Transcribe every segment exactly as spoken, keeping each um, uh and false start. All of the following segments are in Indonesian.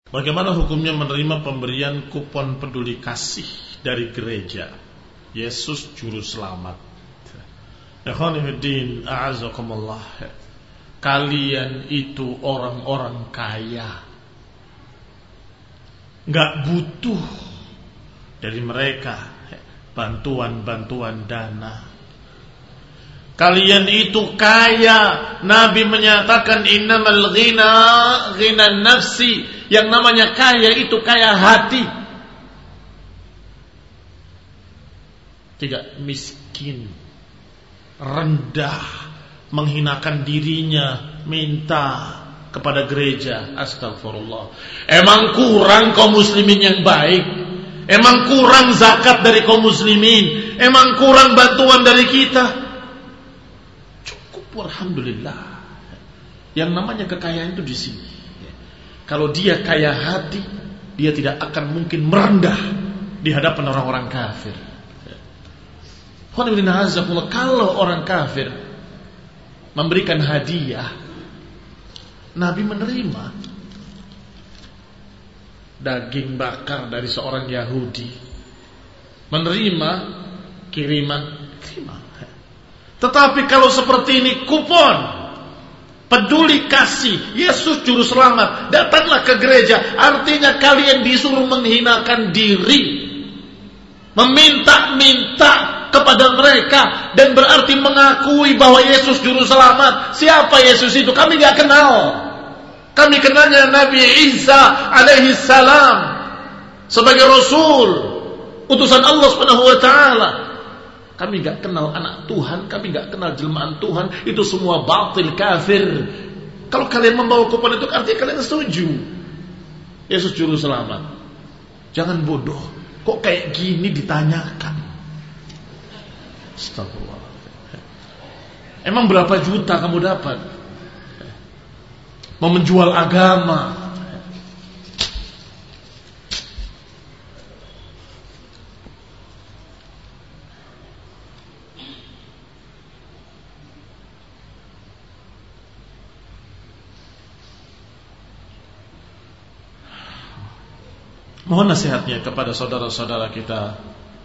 Bagaimana hukumnya menerima pemberian kupon peduli kasih dari gereja? Yesus juru selamat. Ikhwanifiddin, a'azakumullah. Kalian itu orang-orang kaya, gak butuh dari mereka bantuan-bantuan dana. Kalian itu kaya. Nabi menyatakan innamal ghina ghina nafsi. Yang namanya kaya itu kaya hati. Tidak miskin, rendah, menghinakan dirinya, minta kepada gereja. Astagfirullah. Emang kurang kaum muslimin yang baik? Emang kurang zakat dari kaum muslimin? Emang kurang bantuan dari kita? Alhamdulillah. Yang namanya kekayaan itu di sini. Kalau dia kaya hati, dia tidak akan mungkin merendah di hadapan orang-orang kafir. Kalau orang kafir memberikan hadiah, Nabi menerima daging bakar dari seorang Yahudi, menerima kiriman kiriman. Tetapi kalau seperti ini, kupon peduli kasih, Yesus juru selamat, datanglah ke gereja. Artinya kalian disuruh menghinakan diri, meminta-minta kepada mereka, dan berarti mengakui bahwa Yesus juru selamat. Siapa Yesus itu? Kami gak kenal. Kami kenalnya Nabi Isa alaihi salam sebagai Rasul, utusan Allah subhanahu wa ta'ala. Kami gak kenal anak Tuhan, kami gak kenal jelmaan Tuhan. Itu semua batil, kafir. Kalau kalian membawa kupon itu, artinya kalian setuju Yesus juru selamat. Jangan bodoh. Kok kayak gini ditanyakan? Astagfirullah. Emang berapa juta kamu dapat? Mau menjual agama? Mohon nasihatnya kepada saudara-saudara kita,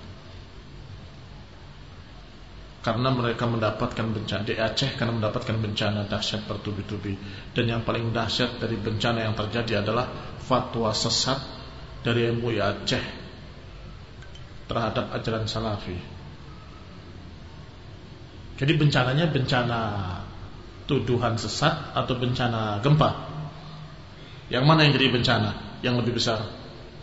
karena mereka mendapatkan bencana di Aceh, karena mendapatkan bencana dahsyat bertubi-tubi. Dan yang paling dahsyat dari bencana yang terjadi adalah fatwa sesat dari M U I Aceh terhadap ajaran Salafi. Jadi bencananya bencana tuduhan sesat atau bencana gempa? Yang mana yang jadi bencana yang lebih besar?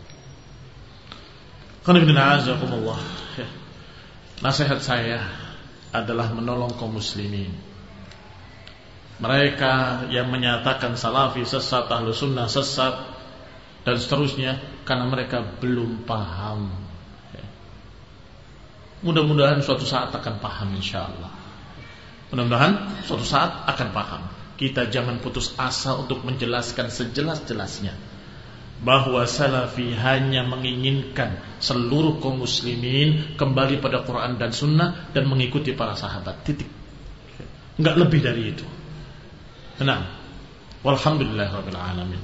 Nasihat saya adalah menolong kaum muslimin. Mereka yang menyatakan Salafi sesat, Ahlu Sunnah sesat, dan seterusnya, karena mereka belum paham. Mudah-mudahan suatu saat akan paham, insyaAllah. Mudah-mudahan suatu saat akan paham. Kita jangan putus asa untuk menjelaskan sejelas-jelasnya bahwa Salafi hanya menginginkan seluruh kaum muslimin kembali pada Quran dan Sunnah dan mengikuti para sahabat. Titik. Enggak lebih dari itu. Tenang. Walhamdulillahirabbil alamin.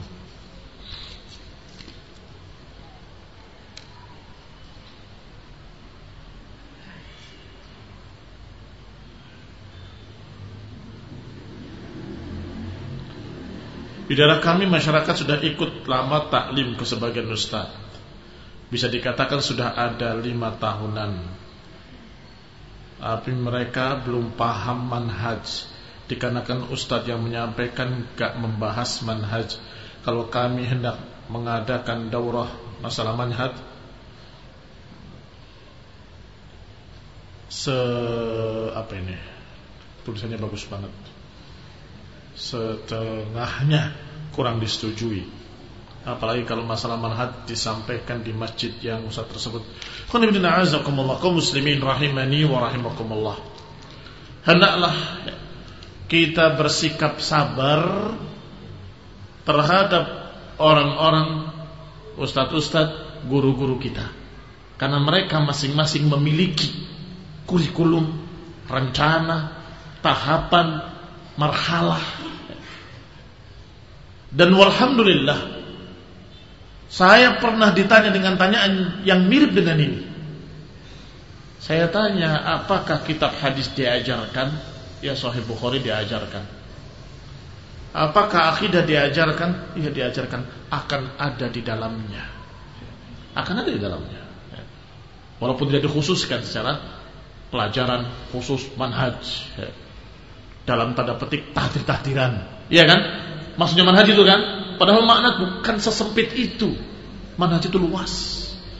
Di daerah kami masyarakat sudah ikut lama taklim ke sebagian ustaz. Bisa dikatakan sudah ada lima tahunan. Tapi mereka belum paham manhaj, dikarenakan ustaz yang menyampaikan gak membahas manhaj. Kalau kami hendak mengadakan daurah masalah manhaj, se apa ini? Tulisannya bagus banget. Setengahnya kurang disetujui. Apalagi kalau masalah manhaj disampaikan di masjid yang ustaz tersebut. Kaum muslimin rahimani wa rahimakumullah. Hendaklah kita bersikap sabar terhadap orang-orang, ustaz-ustaz, guru-guru kita, karena mereka masing-masing memiliki kurikulum, rencana, tahapan, marhalah. Dan walhamdulillah Saya pernah ditanya dengan tanyaan yang mirip dengan ini. Saya tanya, apakah kitab hadis diajarkan? Ya, Sahih Bukhari diajarkan. Apakah akidah diajarkan? Ya, diajarkan. Akan ada di dalamnya. Akan ada di dalamnya. Walaupun tidak dikhususkan secara pelajaran khusus manhaj, dalam tanda petik tahdir-tahdiran. Iya kan? Maksudnya manhaj itu kan? Padahal makna bukan sesempit itu. Manhaj itu luas.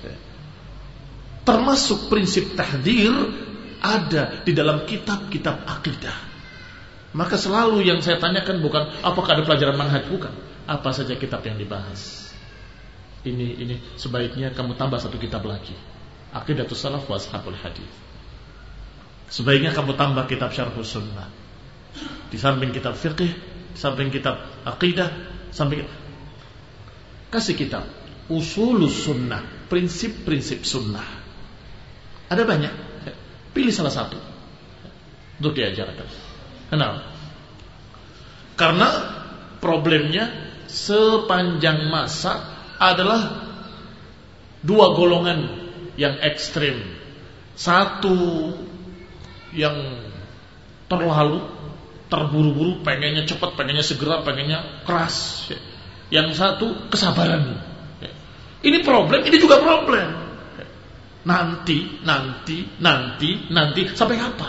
Termasuk prinsip tahdir ada di dalam kitab-kitab akidah. Maka selalu yang saya tanyakan bukan apakah ada pelajaran manhaj, bukan. Apa saja kitab yang dibahas. Ini ini sebaiknya kamu tambah satu kitab lagi. Aqidatus Salaf wa Ashabul Hadis. Sebaiknya kamu tambah kitab Syarhus Sunnah. Di samping kitab fiqh, di samping kitab akidah, samping kasih kitab Usulus Sunnah, prinsip-prinsip sunnah. Ada banyak. Pilih salah satu untuk diajarkan. Kenapa? Karena problemnya sepanjang masa adalah dua golongan yang ekstrim. Satu yang terlalu terburu-buru, pengennya cepat, pengennya segera, pengennya keras. Yang satu kesabaran. Ini problem, ini juga problem. Nanti, nanti, nanti, nanti sampai kapan?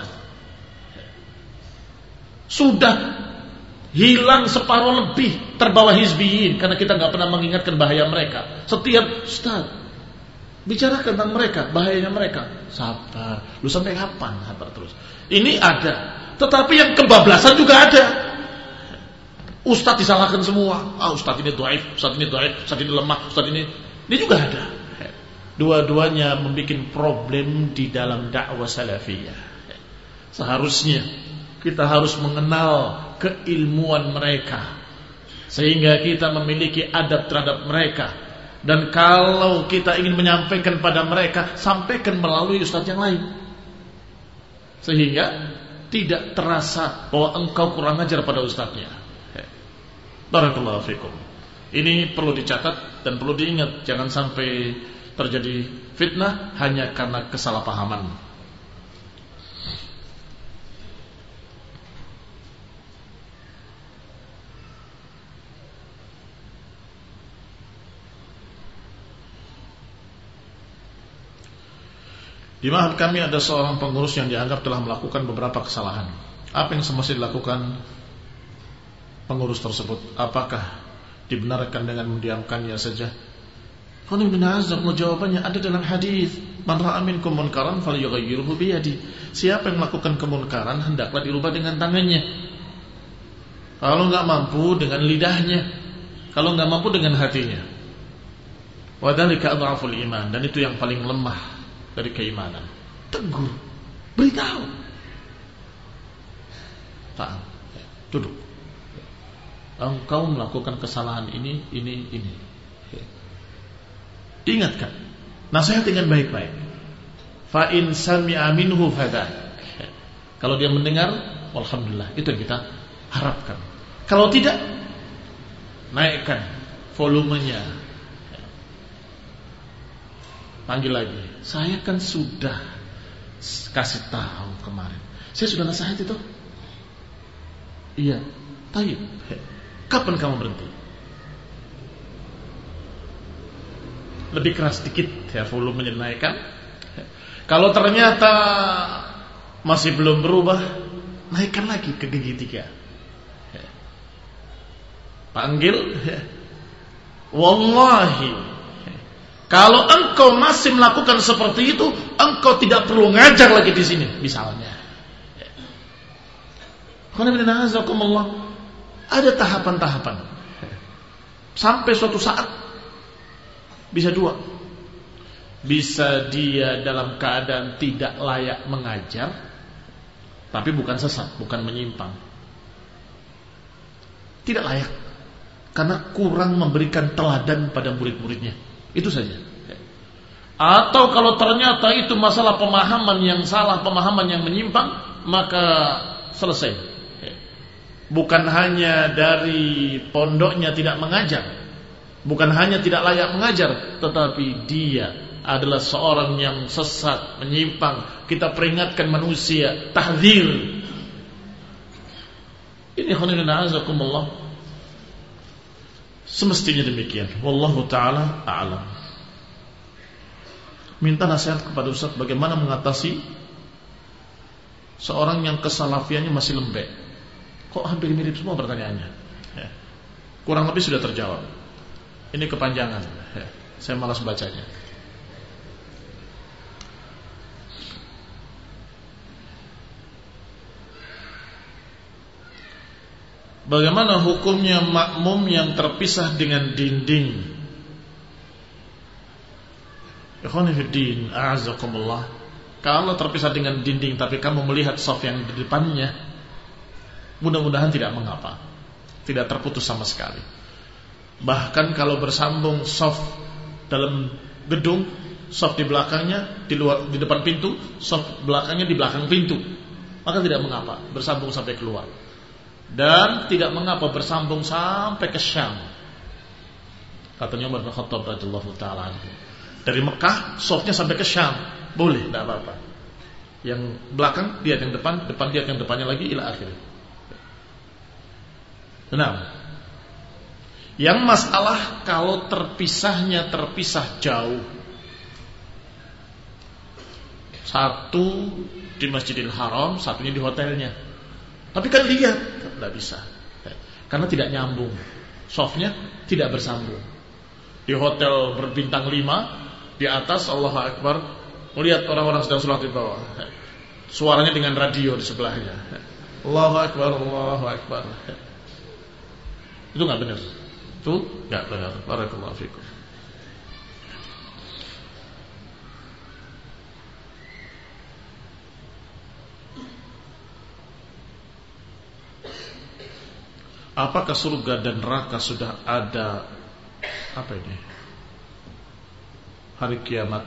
Sudah hilang separuh lebih terbawa hizbiyin karena kita nggak pernah mengingatkan bahaya mereka. Setiap ustaz bicarakan tentang mereka, bahayanya mereka. Sabar, lu sampai kapan? Sabar terus. Ini ada, tetapi yang kebablasan juga ada. Ustaz disalahkan semua. Ah, ustaz ini dhaif, ustaz ini dhaif, ustaz ini lemah, ustaz ini ini juga ada. Dua-duanya membuat problem di dalam dakwah salafiyah. Seharusnya kita harus mengenal keilmuan mereka sehingga kita memiliki adab terhadap mereka. Dan kalau kita ingin menyampaikan pada mereka, sampaikan melalui ustaz yang lain, sehingga tidak terasa bahwa engkau kurang ajar pada ustaznya. Barakallahu fikum. Ini perlu dicatat dan perlu diingat, jangan sampai terjadi fitnah hanya karena kesalahpahaman. Di mahal kami ada seorang pengurus yang dianggap telah melakukan beberapa kesalahan. Apa yang semestinya dilakukan pengurus tersebut? Apakah dibenarkan dengan mendiamkannya saja? Jawabannya ada dalam hadis, man ra'a minkum munkaran falyughayyirhu biyadi. Siapa yang melakukan kemunkaran hendaklah dirubah dengan tangannya. Kalau enggak mampu dengan lidahnya, kalau enggak mampu dengan hatinya. Wa dzalika adhaful iman, dan itu yang paling lemah dari keimanan. Tegur, beritahu. Tak, duduk. Engkau melakukan kesalahan ini, ini, ini. Ingatkan, nasihat dengan baik-baik. Fa in sami'a minhu fadak. Kalau dia mendengar, alhamdulillah, itu yang kita harapkan. Kalau tidak, naikkan volumenya. Panggil lagi. Saya kan sudah kasih tahu kemarin. Saya sudah nasihat itu. Iya. Tayyib. Kapan kamu berhenti? Lebih keras sedikit ya, volumenya dinaikkan. Kalau ternyata masih belum berubah, naikkan lagi ke gigi tiga. Panggil. Wallahi, kalau engkau masih melakukan seperti itu, engkau tidak perlu ngajar lagi di sini, misalnya. Ada tahapan-tahapan. Sampai suatu saat bisa dua. Bisa dia dalam keadaan tidak layak mengajar, tapi bukan sesat, bukan menyimpang. Tidak layak karena kurang memberikan teladan pada murid-muridnya. Itu saja. Atau kalau ternyata itu masalah pemahaman yang salah, pemahaman yang menyimpang, maka selesai. Bukan hanya dari pondoknya tidak mengajar, Bukan hanya tidak layak mengajar, tetapi dia adalah seorang yang sesat, menyimpang. Kita peringatkan manusia, tahdzir. Ini khonilun a'azakumullah. Semestinya demikian. Wallahu ta'ala a'lam. Minta nasihat kepada Ustaz bagaimana mengatasi seorang yang kesalafiannya masih lembek. Kok hampir mirip semua pertanyaannya ya. Kurang lebih sudah terjawab. Ini kepanjangan ya. Saya malas bacanya. Bagaimana hukumnya makmum yang terpisah dengan dinding? Ikhwani fiddin, a'azakumullah. Kalau terpisah dengan dinding tapi kamu melihat shaf yang di depannya, mudah-mudahan tidak mengapa, tidak terputus sama sekali. Bahkan kalau bersambung shaf dalam gedung, shaf di belakangnya di luar, di depan pintu, shaf belakangnya di belakang pintu, maka tidak mengapa bersambung sampai keluar. Dan tidak mengapa bersambung sampai ke Syam. Katanya Umar bin Khattab radhiyallahu ta'ala anhu, dari Mekah shafnya sampai ke Syam, boleh, tidak apa-apa. Yang belakang lihat yang depan, depan lihat yang depannya lagi, ila akhir. Nah, yang masalah kalau terpisahnya terpisah jauh, satu di Masjidil Haram, satunya di hotelnya. Tapi kan lihat, tidak bisa, karena tidak nyambung, shafnya tidak bersambung. Di hotel berbintang lima, di atas Allahu Akbar, melihat orang-orang sedang sholat di bawah, suaranya dengan radio di sebelahnya, Allahu Akbar, Allahu Akbar. Itu nggak benar, itu nggak benar. Barakallahu fikum. Apakah surga dan neraka sudah ada? Apa ini? Hari kiamat.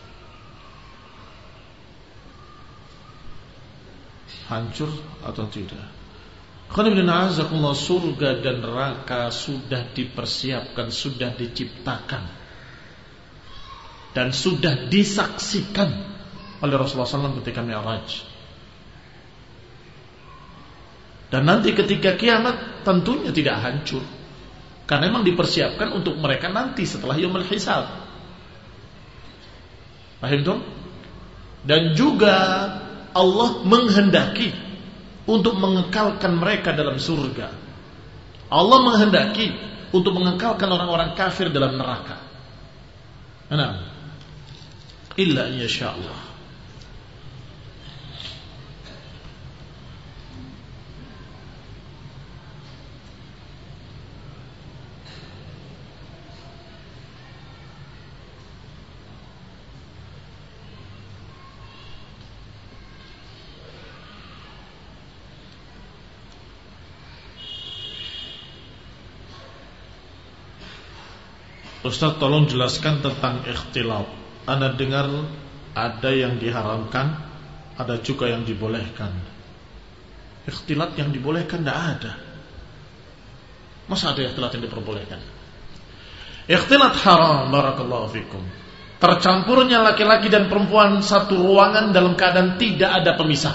Hancur atau tidak? Qanibina azakullah, surga dan neraka sudah dipersiapkan, sudah diciptakan, dan sudah disaksikan oleh Rasulullah shallallahu alaihi wasallam ketika Mi'raj. Dan nanti ketika kiamat tentunya tidak hancur, karena memang dipersiapkan untuk mereka nanti setelah yaumul hisab. Paham tuh? Dan juga Allah menghendaki untuk mengekalkan mereka dalam surga. Allah menghendaki untuk mengekalkan orang-orang kafir dalam neraka. Nah, illa insya Allah. Ustaz, tolong jelaskan tentang ikhtilat. Anda dengar ada yang diharamkan, ada juga yang dibolehkan. Ikhtilat yang dibolehkan tidak ada. Masa ada ikhtilat yang diperbolehkan? Ikhtilat haram, barakallahu fikum. Tercampurnya laki-laki dan perempuan satu ruangan dalam keadaan tidak ada pemisah,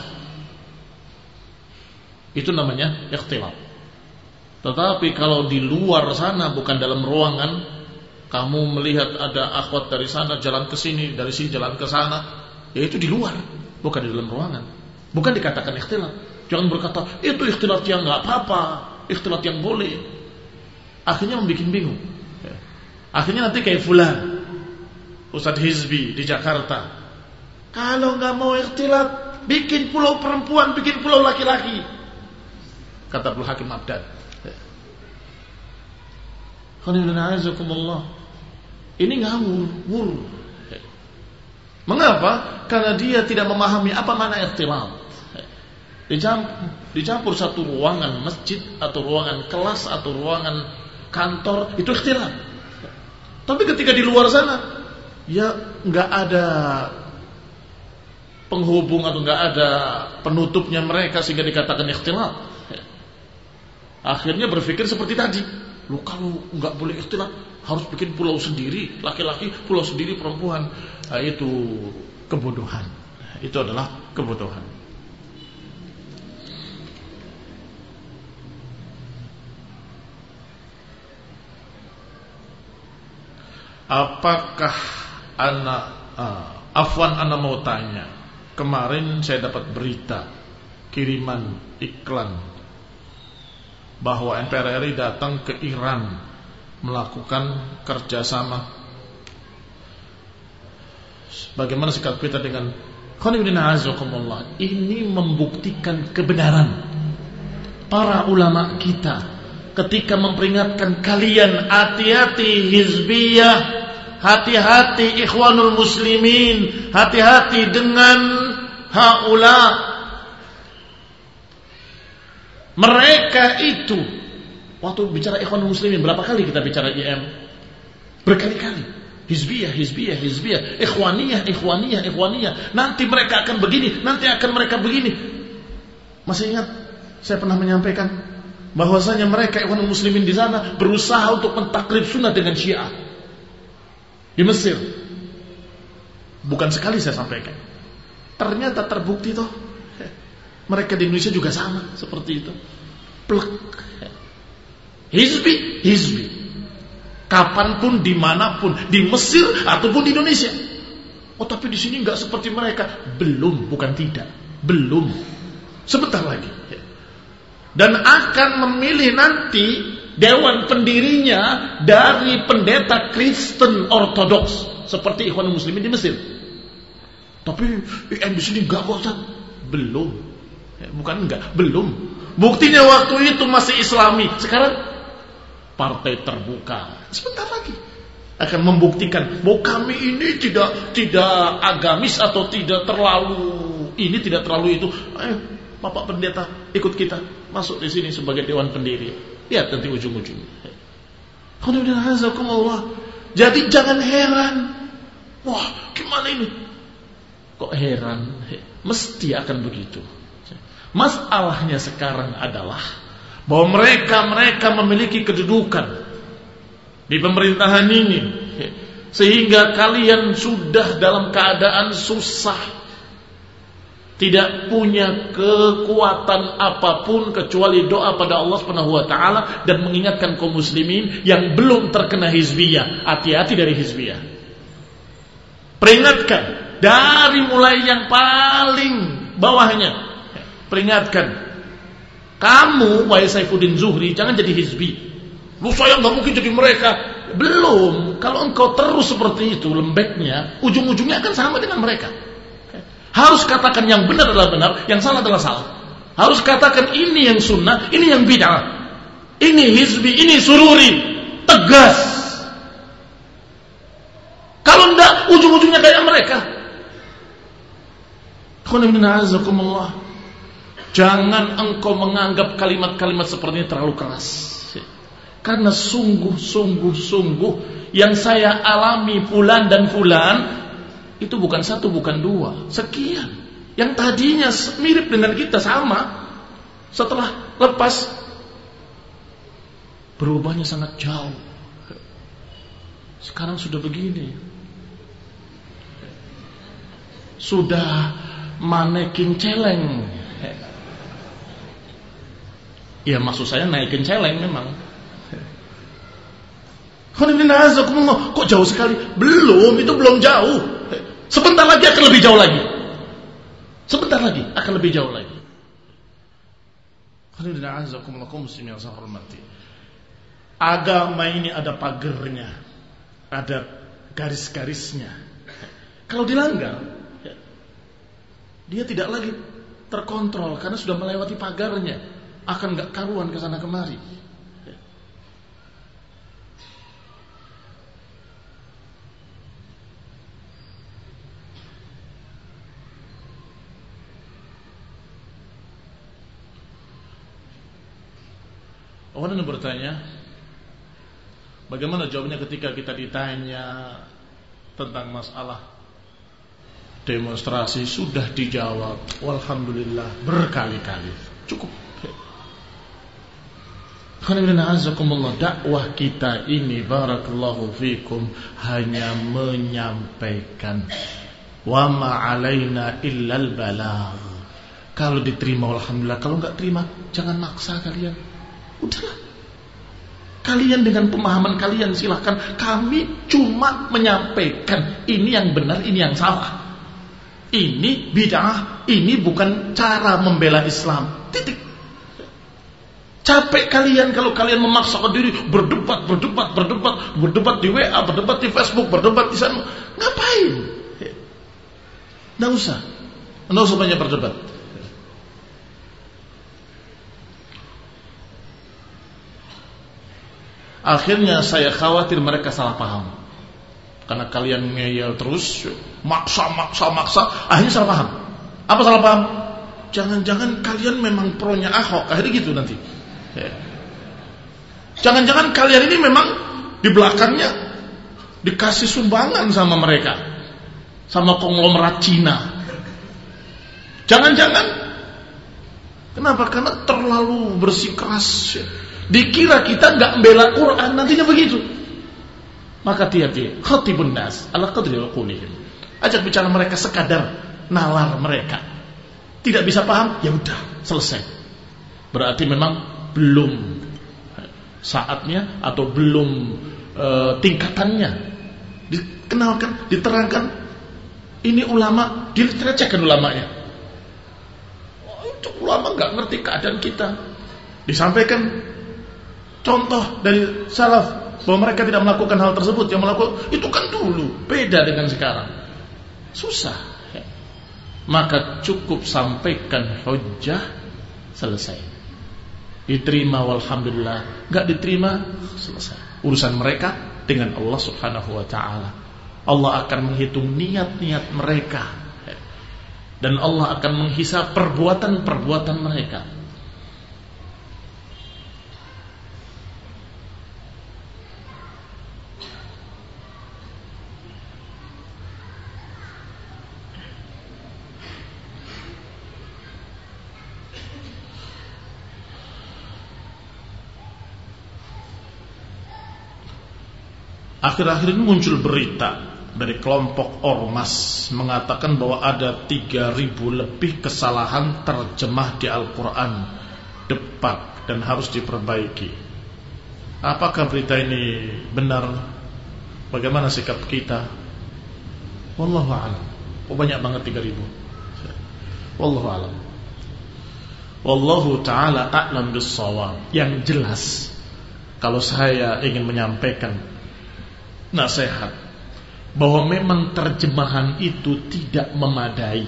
itu namanya ikhtilat. Tetapi kalau di luar sana, bukan dalam ruangan, kamu melihat ada akhwat dari sana jalan ke sini, dari sini jalan ke sana, ya itu di luar, bukan di dalam ruangan. Bukan dikatakan ikhtilat. Jangan berkata itu ikhtilat yang nggak apa-apa, ikhtilat yang boleh. Akhirnya membuat bingung. Akhirnya nanti kayak fulan, Ustadz Hizbi di Jakarta, kalau nggak mau ikhtilat, bikin pulau perempuan, bikin pulau laki-laki. Kata Abdul Hakim Abdad. Alhamdulillah. Ini ngawur. Mengapa? Karena dia tidak memahami apa makna ikhtilat. Dicampur, dicampur satu ruangan masjid atau ruangan kelas atau ruangan kantor, itu ikhtilat. Tapi ketika di luar sana, ya nggak ada penghubung atau nggak ada penutupnya mereka sehingga dikatakan ikhtilat. Akhirnya berpikir seperti tadi. Lu kalau nggak boleh ikhtilat, harus bikin pulau sendiri, laki-laki pulau sendiri, perempuan. Nah, itu kebodohan. Itu adalah kebodohan. Apakah anak uh, Afwan anak mau tanya, kemarin saya dapat berita kiriman iklan bahwa N P R R I datang ke Iran melakukan kerjasama. Bagaimana sikap kita dengan ini membuktikan kebenaran para ulama kita ketika memperingatkan kalian, hati-hati hizbiyah, hati-hati ikhwanul muslimin, hati-hati dengan haula. Mereka itu, waktu bicara ikhwanul muslimin, berapa kali kita bicara I M? Berkali-kali. Hizbiyah, hizbiyah, hizbiyah, ikhwaniyah, ikhwaniyah, ikhwaniyah. Nanti mereka akan begini, nanti akan mereka begini. Masih ingat saya pernah menyampaikan bahwasanya mereka ikhwanul muslimin di sana berusaha untuk mentaklid sunnah dengan Syiah di Mesir. Bukan sekali saya sampaikan. Ternyata terbukti toh. Mereka di Indonesia juga sama seperti itu. Plek. Hizbi, hizbi. Kapanpun, dimanapun, di Mesir ataupun di Indonesia. Oh, tapi di sini nggak seperti mereka. Belum, bukan tidak. Belum. Sebentar lagi. Dan akan memilih nanti dewan pendirinya dari pendeta Kristen Ortodoks seperti Ikhwanul Muslimin di Mesir. Tapi I M di sini nggak kok, belum. Bukan enggak, belum. Buktinya waktu itu masih Islami. Sekarang partai terbuka. Sebentar lagi akan membuktikan bahwa kami ini tidak tidak agamis atau tidak terlalu ini, tidak terlalu itu. Ayo, Bapak Pendeta, ikut kita masuk di sini sebagai dewan pendiri. Lihat nanti ujung-ujungnya. Jadi jangan heran. Wah, gimana ini? Kok heran? Mesti akan begitu. Masalahnya sekarang adalah bahwa mereka-mereka memiliki kedudukan di pemerintahan ini, sehingga kalian sudah dalam keadaan susah, tidak punya kekuatan apapun kecuali doa pada Allah Subhanahu wa taala dan mengingatkan kaum muslimin yang belum terkena hizbiyah, hati-hati dari hizbiyah. Peringatkan dari mulai yang paling bawahnya. Peringatkan, kamu wahai Saifuddin Zuhri jangan jadi hizbi. Lu saya nggak mungkin jadi mereka. Belum. Kalau engkau terus seperti itu lembeknya, ujung-ujungnya akan sama dengan mereka. Harus katakan yang benar adalah benar, yang salah adalah salah. Harus katakan ini yang sunnah, ini yang bid'ah. Ini hizbi, ini sururi. Tegas. Kalau enggak, ujung-ujungnya kayak mereka. Alhamdulillah. Jangan engkau menganggap kalimat-kalimat seperti ini terlalu keras. Karena sungguh-sungguh-sungguh yang saya alami fulan dan fulan itu bukan satu, bukan dua, sekian. Yang tadinya mirip dengan kita sama, setelah lepas berubahnya sangat jauh. Sekarang sudah begini. Sudah manekin celeng. Ya maksud saya naikin celeng memang. Kok jauh sekali? Belum, itu belum jauh. Sebentar lagi akan lebih jauh lagi. Sebentar lagi akan lebih jauh lagi. Agama ini ada pagernya, ada garis-garisnya. Kalau dilanggar, dia tidak lagi terkontrol karena sudah melewati pagarnya. Akan gak karuan ke sana kemari. Orang yang bertanya, bagaimana jawabnya ketika kita ditanya tentang masalah demonstrasi? Sudah dijawab, walhamdulillah, berkali-kali. Cukup. Dakwah kita ini barakallahu fikum hanya menyampaikan. Wa ma 'alaina illal balagh. Kalau diterima alhamdulillah, kalau enggak terima jangan maksa kalian. Udahlah. Kalian dengan pemahaman kalian silahkan. Kami cuma menyampaikan ini yang benar, ini yang salah. Ini bid'ah, ini bukan cara membela Islam. Titik. Capek kalian kalau kalian memaksakan diri berdebat, berdebat, berdebat, berdebat di W A, berdebat di Facebook, berdebat di sana. Ngapain? Nggak usah. Nggak usah banyak berdebat. Akhirnya saya khawatir mereka salah paham. Karena kalian ngeyel terus, maksa, maksa, maksa, akhirnya salah paham. Apa salah paham? Jangan-jangan kalian memang pronya Ahok. Akhirnya gitu nanti. Jangan-jangan kalian ini memang di belakangnya dikasih sumbangan sama mereka, sama konglomerat Cina. Jangan-jangan. Kenapa? Karena terlalu bersikeras. Dikira kita nggak membela Quran, nantinya begitu. Maka hati-hati. Khatibun nas ala qadri qulihim. Ajak bicara mereka sekadar nalar mereka. Tidak bisa paham, ya udah, selesai. Berarti memang belum saatnya atau belum e, tingkatannya dikenalkan, diterangkan. Ini ulama, direcehkan ulamanya. Oh, itu ulama nggak ngerti keadaan kita. Disampaikan contoh dari salaf bahwa mereka tidak melakukan hal tersebut. Yang melakukan itu kan dulu, beda dengan sekarang. Susah. Maka cukup sampaikan hujjah, selesai. Diterima walhamdulillah, enggak diterima selesai. Urusan mereka dengan Allah Subhanahu wa taala. Allah akan menghitung niat-niat mereka dan Allah akan menghisab perbuatan-perbuatan mereka. Akhir-akhir ini muncul berita dari kelompok ormas mengatakan bahwa ada tiga ribu lebih kesalahan terjemah di Al-Quran, debat dan harus diperbaiki. Apakah berita ini benar? Bagaimana sikap kita? Wallahu a'lam. Oh, banyak banget tiga ribu. Wallahu a'lam. Wallahu ta'ala a'lam bis-shawab. Yang jelas, kalau saya ingin menyampaikan nasihat bahwa memang terjemahan itu tidak memadai.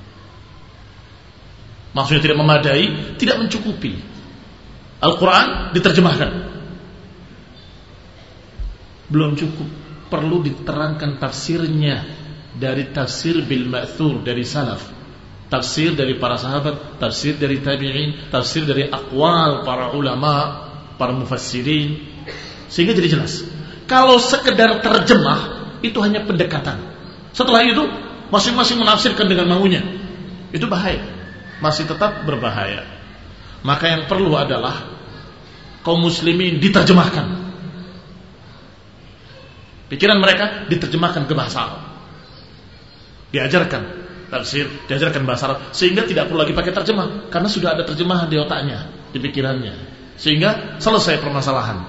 Maksudnya tidak memadai, tidak mencukupi. Al-Quran diterjemahkan, belum cukup, perlu diterangkan tafsirnya dari tafsir bil ma'thur dari salaf, tafsir dari para sahabat, tafsir dari tabi'in, tafsir dari aqwal para ulama, para mufassirin, sehingga jadi jelas. Kalau sekedar terjemah itu hanya pendekatan. Setelah itu masing-masing menafsirkan dengan maunya. Itu bahaya. Masih tetap berbahaya. Maka yang perlu adalah kaum muslimin diterjemahkan. Pikiran mereka diterjemahkan ke bahasa Arab. Diajarkan tafsir, diajarkan bahasa Arab, sehingga tidak perlu lagi pakai terjemah karena sudah ada terjemahan di otaknya, di pikirannya. Sehingga selesai permasalahan.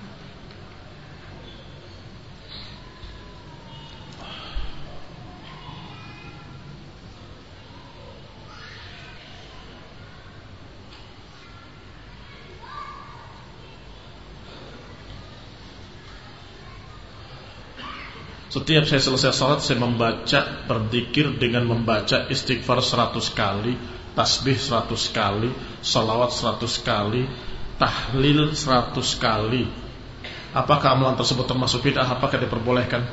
Setiap saya selesai salat, saya membaca, berzikir dengan membaca istighfar seratus kali, tasbih seratus kali, salawat seratus kali, tahlil seratus kali. Apakah amalan tersebut termasuk bid'ah? Apakah diperbolehkan?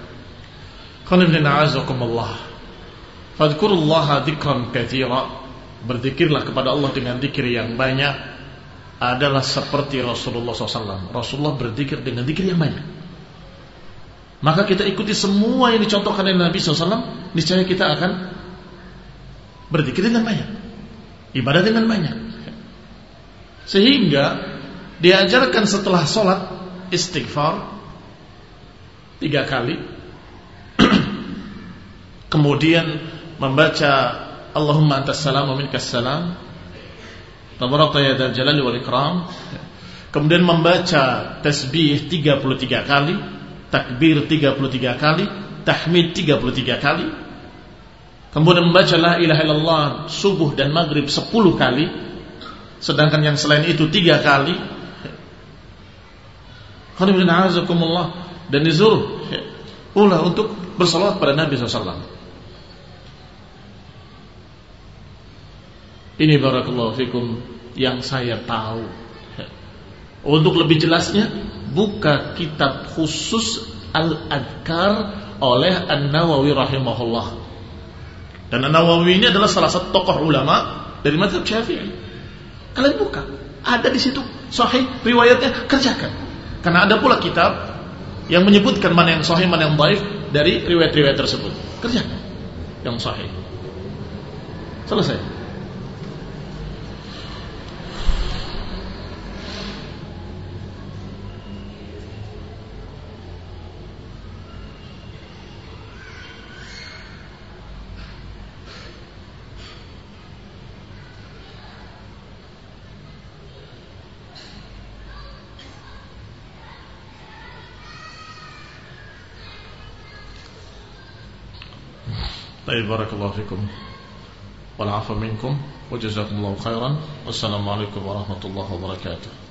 Fadhkurullaha dzikran katsira. Berzikirlah kepada Allah dengan zikir yang banyak. Adalah seperti Rasulullah shallallahu alaihi wasallam. Rasulullah berzikir dengan zikir yang banyak. Maka kita ikuti semua yang dicontohkan oleh Nabi shallallahu alaihi wasallam, niscaya kita akan berzikir dengan banyak, ibadah dengan banyak. Sehingga diajarkan setelah sholat istighfar tiga kali, kemudian membaca Allahumma antas salam wa minkas salam, tabarakta ya dzal jalali wal ikram, kemudian membaca tasbih tiga puluh tiga kali, takbir tiga puluh tiga kali, tahmid tiga puluh tiga kali, kemudian membaca la ilaha illallah subuh dan maghrib sepuluh kali, sedangkan yang selain itu tiga kali. Dan disuruh pula untuk bersalawat pada Nabi shallallahu alaihi wasallam. Ini barakallahu fikum yang saya tahu. Untuk lebih jelasnya, buka kitab khusus Al-Adhkar oleh An-Nawawi rahimahullah. Dan An-Nawawi ini adalah salah satu tokoh ulama dari mazhab Syafi'i. Kalian buka, ada di situ sahih riwayatnya, kerjakan. Karena ada pula kitab yang menyebutkan mana yang sahih, mana yang dhaif dari riwayat-riwayat tersebut. Kerjakan yang sahih. Selesai. Baik, barakallahu fikum wal 'afwa minkum wa jazakumullahu khairan. Wassalamualaikum warahmatullahi wabarakatuh.